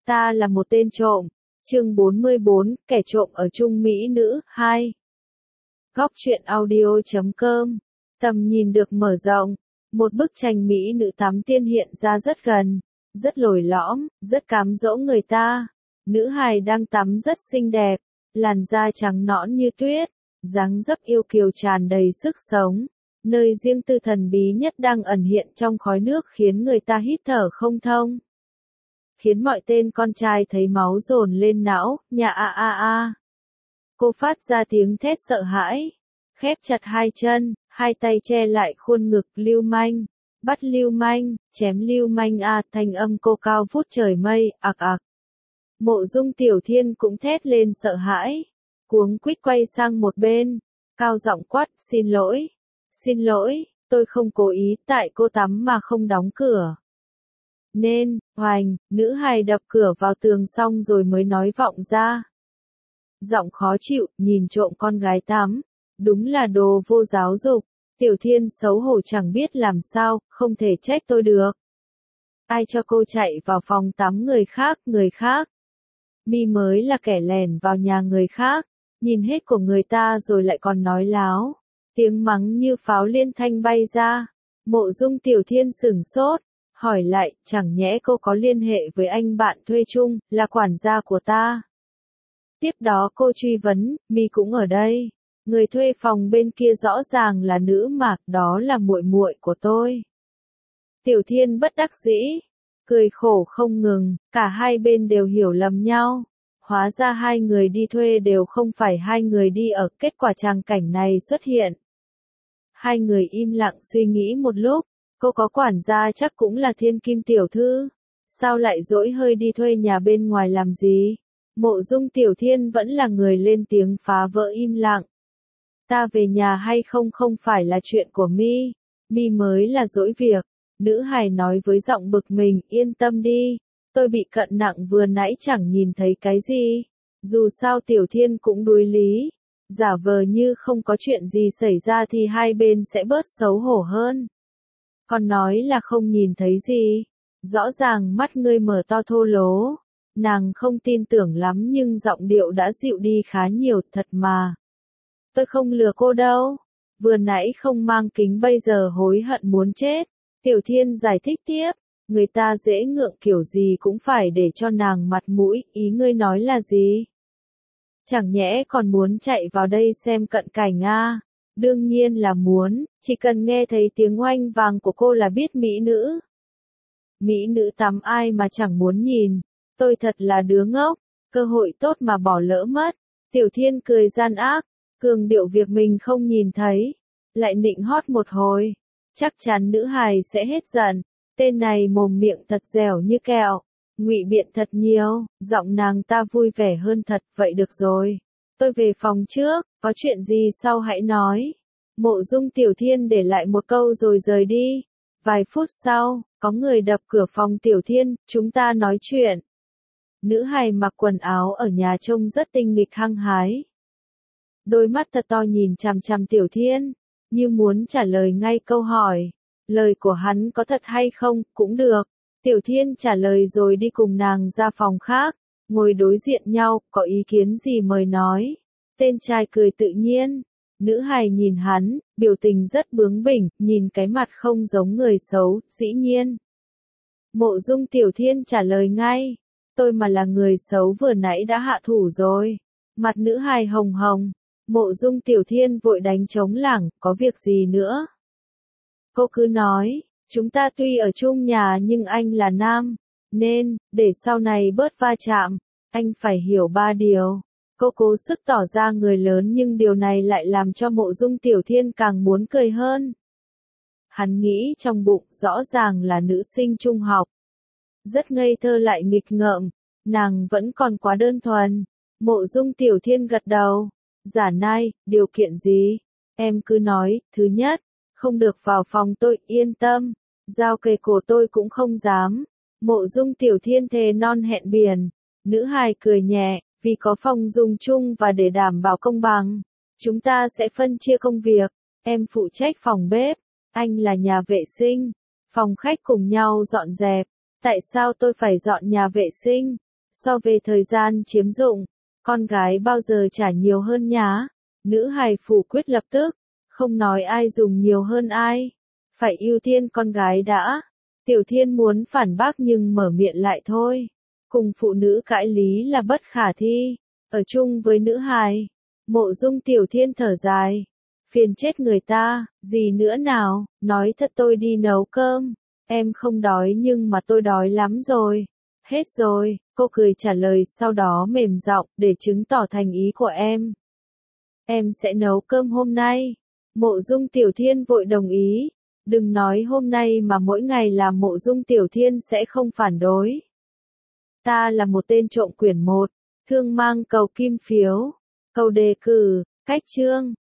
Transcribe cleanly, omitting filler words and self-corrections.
Ta là một tên trộm. Chương 44, kẻ trộm ở chung mỹ nữ, 2. Góc truyện audio.com. Tầm nhìn được mở rộng. Một bức tranh mỹ nữ tắm tiên hiện ra rất gần, rất lồi lõm, rất cám dỗ người ta. Nữ hài đang tắm rất xinh đẹp, làn da trắng nõn như tuyết, dáng dấp yêu kiều tràn đầy sức sống. Nơi riêng tư thần bí nhất đang ẩn hiện trong khói nước khiến người ta hít thở không thông. Khiến mọi tên con trai thấy máu dồn lên não, nhà a a a. Cô phát ra tiếng thét sợ hãi, khép chặt hai chân, hai tay che lại khuôn ngực. Lưu manh, bắt lưu manh, chém lưu manh a. Thanh âm cô cao vút trời mây, ạc ạc. Mộ Dung Tiểu Thiên cũng thét lên sợ hãi, cuống quýt quay sang một bên, cao giọng quát, xin lỗi, tôi không cố ý, tại cô tắm mà không đóng cửa. Nên, hoành, nữ hài đập cửa vào tường xong rồi mới nói vọng ra. Giọng khó chịu, nhìn trộm con gái tắm, đúng là đồ vô giáo dục. Tiểu Thiên xấu hổ chẳng biết làm sao, không thể trách tôi được. Ai cho cô chạy vào phòng tắm người khác? Mi mới là kẻ lẻn vào nhà người khác, nhìn hết của người ta rồi lại còn nói láo. Tiếng mắng như pháo liên thanh bay ra. Mộ Dung Tiểu Thiên sửng sốt, hỏi lại, chẳng nhẽ cô có liên hệ với anh bạn thuê chung, là quản gia của ta. Tiếp đó cô truy vấn, Mi cũng ở đây. Người thuê phòng bên kia rõ ràng là nữ mà, đó là muội muội của tôi. Tiểu Thiên bất đắc dĩ, cười khổ không ngừng, cả hai bên đều hiểu lầm nhau. Hóa ra hai người đi thuê đều không phải hai người đi ở, kết quả tràng cảnh này xuất hiện. Hai người im lặng suy nghĩ một lúc, cô có quản gia chắc cũng là Thiên Kim tiểu thư. Sao lại dỗi hơi đi thuê nhà bên ngoài làm gì? Mộ Dung Tiểu Thiên vẫn là người lên tiếng phá vỡ im lặng. Ta về nhà hay không không phải là chuyện của Mi, Mi mới là dỗi việc. Nữ hài nói với giọng bực mình, yên tâm đi, tôi bị cận nặng vừa nãy chẳng nhìn thấy cái gì. Dù sao Tiểu Thiên cũng đuối lý, giả vờ như không có chuyện gì xảy ra thì hai bên sẽ bớt xấu hổ hơn. Còn nói là không nhìn thấy gì, rõ ràng mắt ngươi mở to thô lố. Nàng không tin tưởng lắm nhưng giọng điệu đã dịu đi khá nhiều, thật mà. Tôi không lừa cô đâu, vừa nãy không mang kính bây giờ hối hận muốn chết. Tiểu Thiên giải thích tiếp, người ta dễ ngượng kiểu gì cũng phải để cho nàng mặt mũi, ý ngươi nói là gì? Chẳng nhẽ còn muốn chạy vào đây xem cận cảnh à? Đương nhiên là muốn, chỉ cần nghe thấy tiếng oanh vàng của cô là biết mỹ nữ. Mỹ nữ tắm ai mà chẳng muốn nhìn, tôi thật là đứa ngốc, cơ hội tốt mà bỏ lỡ mất. Tiểu Thiên cười gian ác, cường điệu việc mình không nhìn thấy, lại nịnh hót một hồi. Chắc chắn nữ hài sẽ hết giận, tên này mồm miệng thật dẻo như kẹo, ngụy biện thật nhiều, giọng nàng ta vui vẻ hơn thật, vậy được rồi. Tôi về phòng trước, có chuyện gì sau hãy nói. Mộ Dung Tiểu Thiên để lại một câu rồi rời đi. Vài phút sau, có người đập cửa phòng Tiểu Thiên, chúng ta nói chuyện. Nữ hài mặc quần áo ở nhà trông rất tinh nghịch hăng hái. Đôi mắt thật to nhìn chằm chằm Tiểu Thiên, như muốn trả lời ngay câu hỏi. Lời của hắn có thật hay không, cũng được. Tiểu Thiên trả lời rồi đi cùng nàng ra phòng khác, ngồi đối diện nhau, có ý kiến gì mời nói. Tên trai cười tự nhiên, nữ hài nhìn hắn, biểu tình rất bướng bỉnh, nhìn cái mặt không giống người xấu, dĩ nhiên. Mộ Dung Tiểu Thiên trả lời ngay, tôi mà là người xấu vừa nãy đã hạ thủ rồi. Mặt nữ hài hồng hồng, Mộ Dung Tiểu Thiên vội đánh trống lảng, có việc gì nữa? Cô cứ nói, chúng ta tuy ở chung nhà nhưng anh là nam, nên, để sau này bớt va chạm, anh phải hiểu 3 điều. Cô cố sức tỏ ra người lớn nhưng điều này lại làm cho Mộ Dung Tiểu Thiên càng muốn cười hơn. Hắn nghĩ trong bụng, rõ ràng là nữ sinh trung học. Rất ngây thơ lại nghịch ngợm, nàng vẫn còn quá đơn thuần. Mộ Dung Tiểu Thiên gật đầu. Giả nai, điều kiện gì? Em cứ nói, thứ nhất, không được vào phòng tôi, yên tâm. Giao kề cổ tôi cũng không dám. Mộ Dung Tiểu Thiên thề non hẹn biển. Nữ hài cười nhẹ, vì có phòng dùng chung và để đảm bảo công bằng. Chúng ta sẽ phân chia công việc. Em phụ trách phòng bếp, anh là nhà vệ sinh. Phòng khách cùng nhau dọn dẹp. Tại sao tôi phải dọn nhà vệ sinh? So về thời gian chiếm dụng, con gái bao giờ trả nhiều hơn nhá. Nữ hài phủ quyết lập tức, không nói ai dùng nhiều hơn ai. Phải ưu tiên con gái đã. Tiểu Thiên muốn phản bác nhưng mở miệng lại thôi. Cùng phụ nữ cãi lý là bất khả thi. Ở chung với nữ hài. Mộ Dung Tiểu Thiên thở dài. Phiền chết người ta, gì nữa nào, nói thật tôi đi nấu cơm. Em không đói nhưng mà tôi đói lắm rồi. Hết rồi, cô cười trả lời sau đó mềm giọng để chứng tỏ thành ý của em. Em sẽ nấu cơm hôm nay. Mộ Dung Tiểu Thiên vội đồng ý. Đừng nói hôm nay mà mỗi ngày là Mộ Dung Tiểu Thiên sẽ không phản đối. Ta là một tên trộm quyển 1. Thương mang cầu kim phiếu. Cầu đề cử. Cách chương.